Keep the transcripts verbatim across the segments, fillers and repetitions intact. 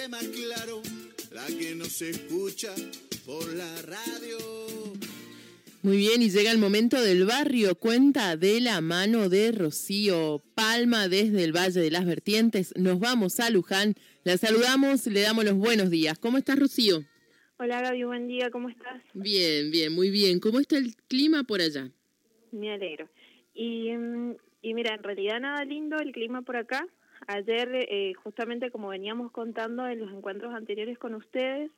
más claro, la que no se escucha por la radio. Muy bien, y llega el momento del barrio cuenta de la mano de Rocío Palma desde el Valle de las Vertientes. Nos vamos a Luján, la saludamos, le damos los buenos días. ¿Cómo estás, Rocío? Hola Gaby, buen día, ¿cómo estás? Bien, bien, muy bien. ¿Cómo está el clima por allá? Me alegro. Y, y mira, en realidad nada lindo el clima por acá. Ayer, eh, justamente como veníamos contando en los encuentros anteriores con ustedes,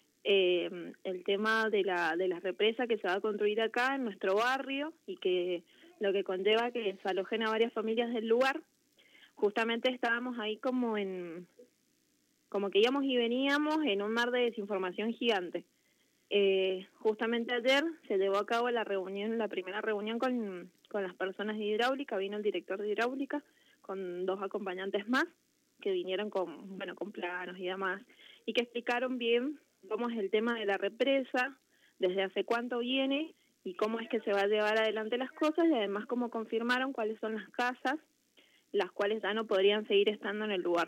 eh, el tema de la de la represa que se va a construir acá en nuestro barrio y que lo que conlleva que desalojen a varias familias del lugar. Justamente estábamos ahí como en como que íbamos y veníamos en un mar de desinformación gigante. Eh, justamente ayer se llevó a cabo la reunión, la primera reunión con, con las personas de hidráulica, vino el director de hidráulica con dos acompañantes más que vinieron con, bueno, con planos y demás, y que explicaron bien cómo es el tema de la represa, desde hace cuánto viene y cómo es que se va a llevar adelante las cosas, y además cómo confirmaron cuáles son las casas las cuales ya no podrían seguir estando en el lugar.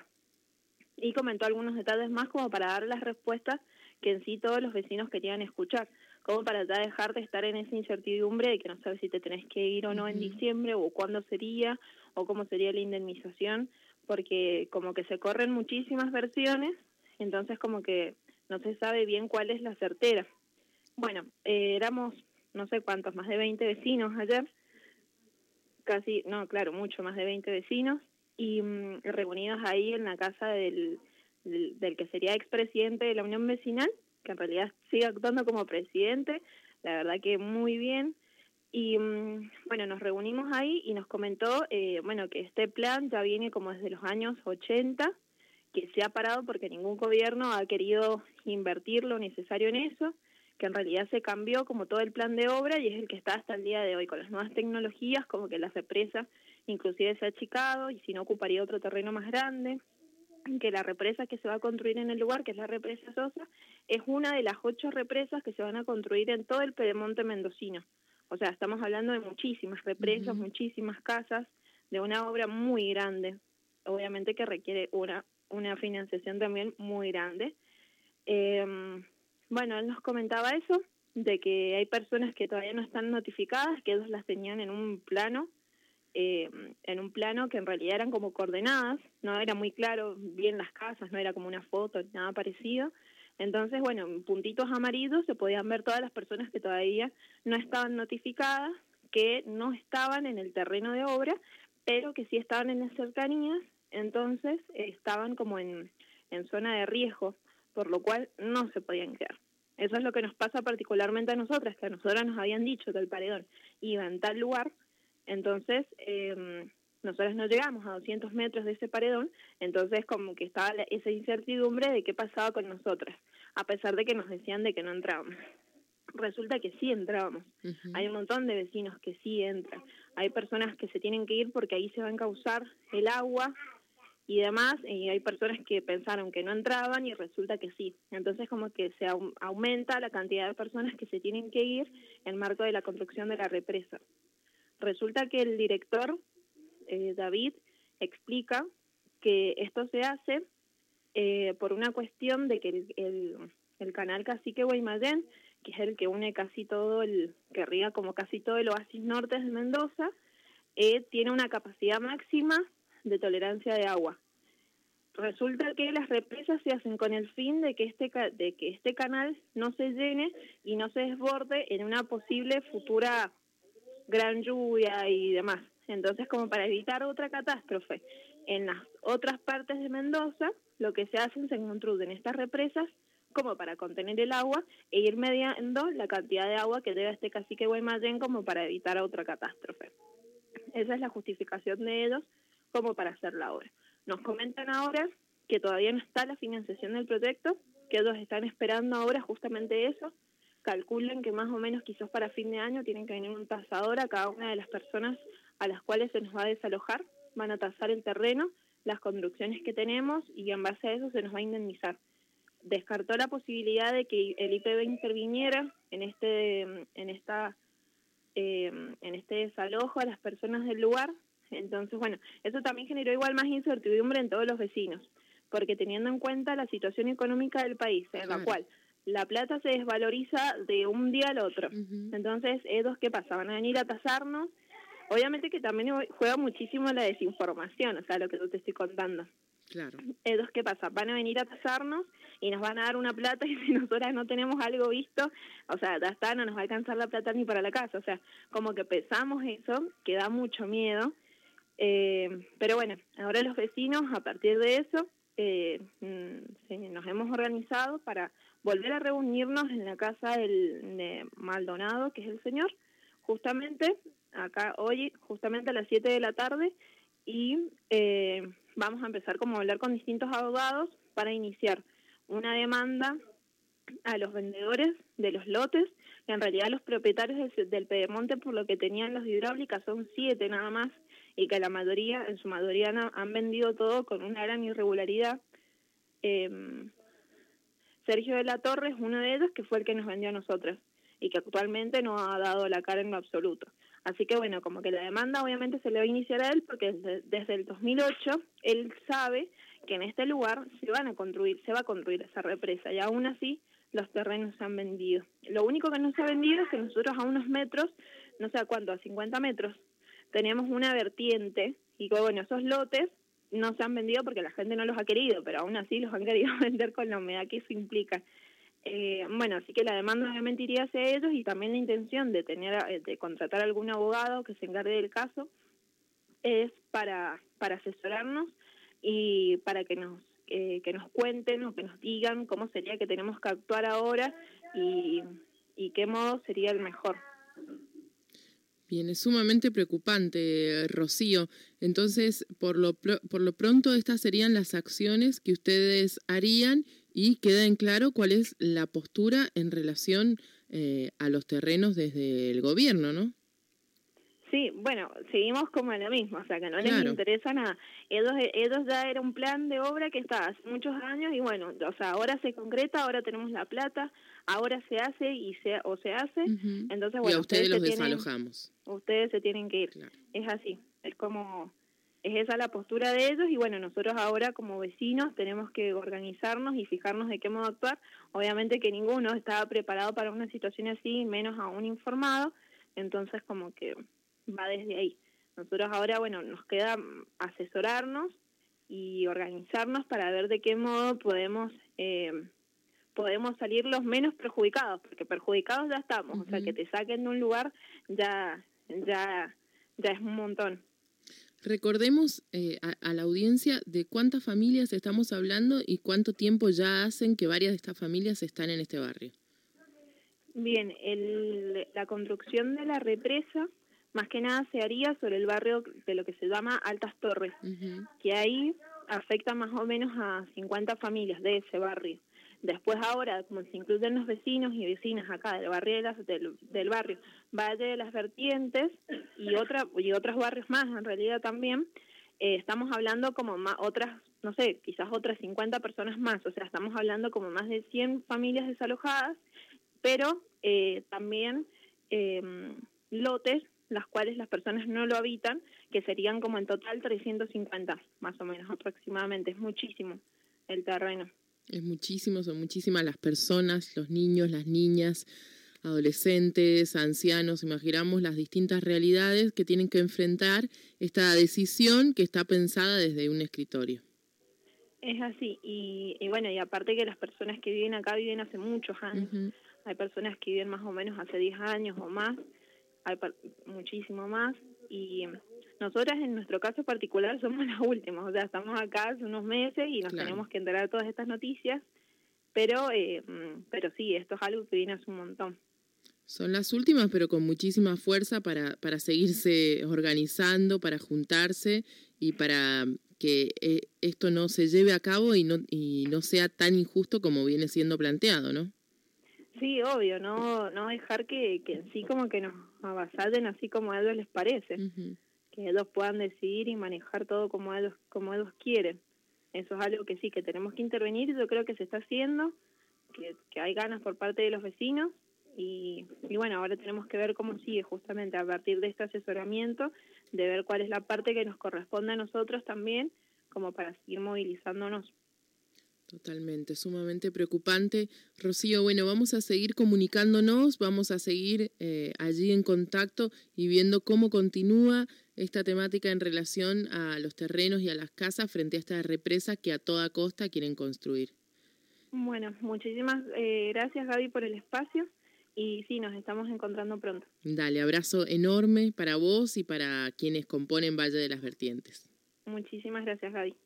Y comentó algunos detalles más como para dar las respuestas que en sí todos los vecinos querían escuchar, como para ya dejar de estar en esa incertidumbre de que no sabes si te tenés que ir o no en diciembre, o cuándo sería, o cómo sería la indemnización, porque como que se corren muchísimas versiones, entonces como que no se sabe bien cuál es la certera. Bueno, eh, éramos no sé cuántos, más de veinte vecinos ayer, casi, no, claro, mucho más de veinte vecinos, y um, reunidos ahí en la casa del, del, del que sería expresidente de la Unión Vecinal, que en realidad sigue actuando como presidente, la verdad que muy bien. Y um, bueno, nos reunimos ahí y nos comentó, eh, bueno, que este plan ya viene como desde los años ochenta, que se ha parado porque ningún gobierno ha querido invertir lo necesario en eso, que en realidad se cambió como todo el plan de obra y es el que está hasta el día de hoy, con las nuevas tecnologías, como que la represa inclusive se ha achicado y si no ocuparía otro terreno más grande, que la represa que se va a construir en el lugar, que es la represa Sosa, es una de las ocho represas que se van a construir en todo el pedemonte mendocino. O sea, estamos hablando de muchísimas represas, uh-huh. muchísimas casas, de una obra muy grande, obviamente que requiere una, una financiación también muy grande. Eh, bueno, él nos comentaba eso, de que hay personas que todavía no están notificadas, que ellos las tenían en un plano, eh, en un plano que en realidad eran como coordenadas, no era muy claro bien las casas, no era como una foto, nada parecido. Entonces, bueno, en puntitos amarillos se podían ver todas las personas que todavía no estaban notificadas, que no estaban en el terreno de obra, pero que sí estaban en las cercanías, entonces eh, estaban como en, en zona de riesgo, por lo cual no se podían quedar. Eso es lo que nos pasa particularmente a nosotras, que a nosotras nos habían dicho que el paredón iba en tal lugar, entonces eh, nosotras no llegamos a doscientos metros de ese paredón, entonces como que estaba la, esa incertidumbre de qué pasaba con nosotras, a pesar de que nos decían de que no entrábamos. Resulta que sí entrábamos. Uh-huh. Hay un montón de vecinos que sí entran. Hay personas que se tienen que ir porque ahí se va a encauzar el agua y demás, y hay personas que pensaron que no entraban y resulta que sí. Entonces como que se au- aumenta la cantidad de personas que se tienen que ir en marco de la construcción de la represa. Resulta que el director, eh, David, explica que esto se hace eh, por una cuestión de que el, el, el canal Cacique Guaymallén, que es el que une casi todo, el que riega como casi todo el oasis norte de Mendoza, eh, tiene una capacidad máxima de tolerancia de agua. Resulta que las represas se hacen con el fin de que este de que este canal no se llene y no se desborde en una posible futura gran lluvia y demás. Entonces, como para evitar otra catástrofe en las otras partes de Mendoza, lo que se hace es se construyen estas represas como para contener el agua e ir mediando la cantidad de agua que debe este Cacique Guaymallén como para evitar otra catástrofe. Esa es la justificación de ellos como para hacer la obra. Nos comentan ahora que todavía no está la financiación del proyecto, que ellos están esperando ahora justamente eso. Calculan que más o menos quizás para fin de año tienen que venir un tasador a cada una de las personas a las cuales se nos va a desalojar, van a tasar el terreno, las construcciones que tenemos y en base a eso se nos va a indemnizar. Descartó la posibilidad de que el I P B interviniera en este en esta eh, en este desalojo a las personas del lugar. Entonces, bueno, eso también generó igual más incertidumbre en todos los vecinos. porque teniendo en cuenta la situación económica del país, en Claro. la cual la plata se desvaloriza de un día al otro. Ujú. Entonces, ellos, ¿qué pasa? Van a venir a tasarnos. Obviamente que también juega muchísimo la desinformación, o sea, lo que yo te estoy contando. Claro. Ellos, ¿qué pasa? Van a venir a tasarnos y nos van a dar una plata, y si nosotras no tenemos algo visto, o sea, ya está, no nos va a alcanzar la plata ni para la casa. O sea, como que pensamos eso, que da mucho miedo. Eh, pero bueno, ahora los vecinos, a partir de eso, eh, sí, nos hemos organizado para volver a reunirnos en la casa del, de Maldonado, que es el señor, justamente acá hoy, justamente a las siete de la tarde, y eh, vamos a empezar como a hablar con distintos abogados para iniciar una demanda a los vendedores de los lotes, que en realidad los propietarios del, del Pedemonte, por lo que tenían los hidráulicas, son siete nada más, y que la mayoría, en su mayoría han vendido todo con una gran irregularidad. Eh, Sergio de la Torre es uno de ellos, que fue el que nos vendió a nosotros y que actualmente no ha dado la cara en lo absoluto. Así que bueno, como que la demanda obviamente se le va a iniciar a él, porque desde, desde el dos mil ocho él sabe que en este lugar se van a construir, se va a construir esa represa, y aún así los terrenos se han vendido. Lo único que no se ha vendido es que nosotros a unos metros, no sé a cuánto, a cincuenta metros, tenemos una vertiente, y que bueno, esos lotes no se han vendido porque la gente no los ha querido, pero aún así los han querido vender con la humedad que eso implica. Eh, bueno, así que la demanda obviamente iría hacia ellos, y también la intención de tener de contratar algún abogado que se encargue del caso es para para asesorarnos y para que nos eh, que nos cuenten o que nos digan cómo sería que tenemos que actuar ahora y, y qué modo sería el mejor. Bien, es sumamente preocupante, Rocío. Entonces, por lo, por lo pronto, estas serían las acciones que ustedes harían, y queda en claro cuál es la postura en relación eh, a los terrenos desde el gobierno, ¿no? Sí, bueno, seguimos como en lo mismo, o sea, que no Claro. les interesa nada. Ellos, ellos ya era un plan de obra que está hace muchos años, y bueno, o sea, ahora se concreta, ahora tenemos la plata, ahora se hace y se o se hace, Uh-huh. entonces Y bueno, a ustedes los tienen, desalojamos. ustedes se tienen que ir, claro. Es así, es como, es esa la postura de ellos, y bueno, nosotros ahora como vecinos tenemos que organizarnos y fijarnos de qué modo actuar. Obviamente que ninguno estaba preparado para una situación así, menos aún informado, entonces como que va desde ahí. Nosotros ahora, bueno, nos queda asesorarnos y organizarnos para ver de qué modo podemos eh, podemos salir los menos perjudicados, porque perjudicados ya estamos, uh-huh. O sea, que te saquen de un lugar ya ya ya es un montón. Recordemos eh, a, a la audiencia de cuántas familias estamos hablando y cuánto tiempo ya hacen que varias de estas familias están en este barrio. Bien, el, la construcción de la represa más que nada se haría sobre el barrio de lo que se llama Altas Torres, uh-huh. Que ahí afecta más o menos a cincuenta familias de ese barrio. Después ahora, como se incluyen los vecinos y vecinas acá del barrio de las, del, del barrio Valle de las Vertientes y otra y otros barrios más en realidad también, eh, estamos hablando como más, otras, no sé, quizás otras cincuenta personas más, o sea, estamos hablando como más de cien familias desalojadas, pero eh, también eh, lotes las cuales las personas no lo habitan, que serían como en total trescientos cincuenta, más o menos aproximadamente. Es muchísimo el terreno. Es muchísimo, son muchísimas las personas, los niños, las niñas, adolescentes, ancianos. Imaginamos las distintas realidades que tienen que enfrentar esta decisión que está pensada desde un escritorio. Es así, y, y bueno, y aparte que las personas que viven acá viven hace muchos años. Uh-huh. Hay personas que viven más o menos hace diez años o más, hay muchísimo más, y nosotras en nuestro caso particular somos las últimas, o sea, estamos acá hace unos meses y nos claro. tenemos que enterar de todas estas noticias, pero eh, pero sí, esto es algo que viene hace un montón. Son las últimas, pero con muchísima fuerza para, para seguirse organizando, para juntarse y para que eh, esto no se lleve a cabo y no, y no sea tan injusto como viene siendo planteado, ¿no? Sí, obvio, no no dejar que, que en sí como que nos avasallen así como a ellos les parece, uh-huh. Que ellos puedan decidir y manejar todo como ellos como ellos quieren. Eso es algo que sí, que tenemos que intervenir, yo creo que se está haciendo, que, que hay ganas por parte de los vecinos, y, y bueno, ahora tenemos que ver cómo sigue justamente a partir de este asesoramiento, de ver cuál es la parte que nos corresponde a nosotros también, como para seguir movilizándonos. Totalmente, sumamente preocupante. Rocío, bueno, vamos a seguir comunicándonos, vamos a seguir eh, allí en contacto y viendo cómo continúa esta temática en relación a los terrenos y a las casas frente a esta represa que a toda costa quieren construir. Bueno, muchísimas eh, gracias, Gaby, por el espacio y sí, nos estamos encontrando pronto. Dale, abrazo enorme para vos y para quienes componen Valle de las Vertientes. Muchísimas gracias, Gaby.